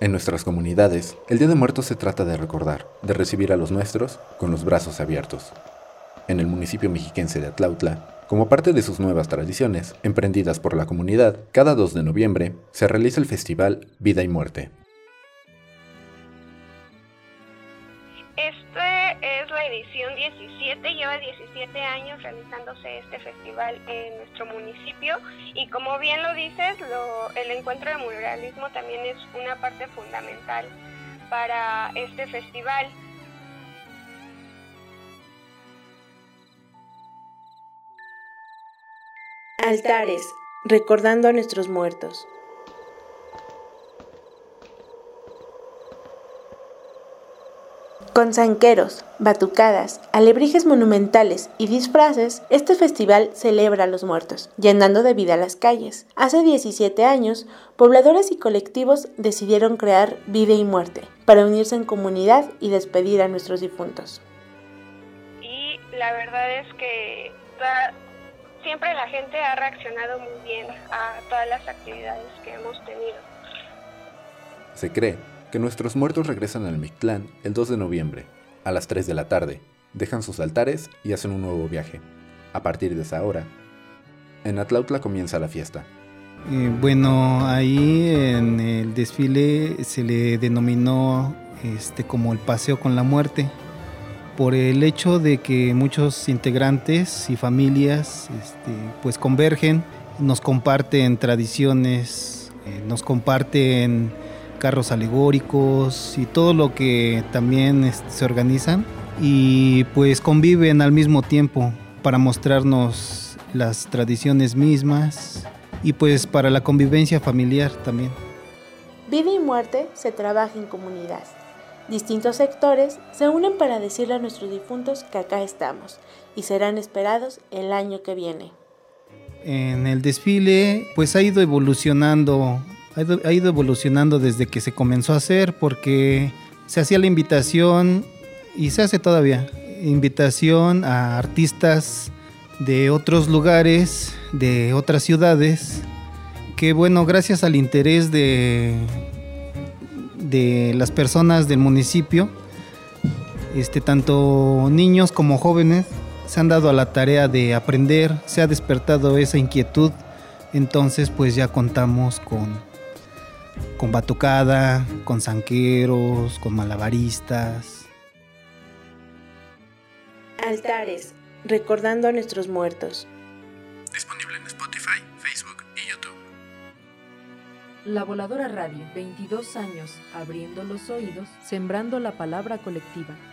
En nuestras comunidades, el Día de Muertos se trata de recordar, de recibir a los nuestros con los brazos abiertos. En el municipio mexiquense de Atlautla, como parte de sus nuevas tradiciones, emprendidas por la comunidad, cada 2 de noviembre se realiza el festival Vida y Muerte. Es la edición 17, lleva 17 años realizándose este festival en nuestro municipio y como bien lo dices, el encuentro de muralismo también es una parte fundamental para este festival. Altares, recordando a nuestros muertos. Con zanqueros, batucadas, alebrijes monumentales y disfraces, este festival celebra a los muertos, llenando de vida las calles. Hace 17 años, pobladores y colectivos decidieron crear Vida y Muerte, para unirse en comunidad y despedir a nuestros difuntos. Y la verdad es que siempre la gente ha reaccionado muy bien a todas las actividades que hemos tenido. Se cree que nuestros muertos regresan al Mictlán el 2 de noviembre, a las 3 de la tarde, dejan sus altares y hacen un nuevo viaje. A partir de esa hora, en Atlautla comienza la fiesta. Ahí en el desfile se le denominó como el Paseo con la Muerte, por el hecho de que muchos integrantes y familias pues convergen, nos comparten tradiciones, nos comparten carros alegóricos y todo lo que también se organizan y pues conviven al mismo tiempo para mostrarnos las tradiciones mismas y pues para la convivencia familiar también. Vida y Muerte se trabaja en comunidad. Distintos sectores se unen para decirle a nuestros difuntos que acá estamos y serán esperados el año que viene. En el desfile pues ha ido evolucionando desde que se comenzó a hacer, porque se hacía la invitación y se hace todavía invitación a artistas de otros lugares, de otras ciudades, que gracias al interés de las personas del municipio, tanto niños como jóvenes se han dado a la tarea de aprender, se ha despertado esa inquietud, entonces pues ya contamos con batucada, con zanqueros, con malabaristas. Altares, recordando a nuestros muertos. Disponible en Spotify, Facebook y YouTube. La Voladora Radio, 22 años, abriendo los oídos, sembrando la palabra colectiva.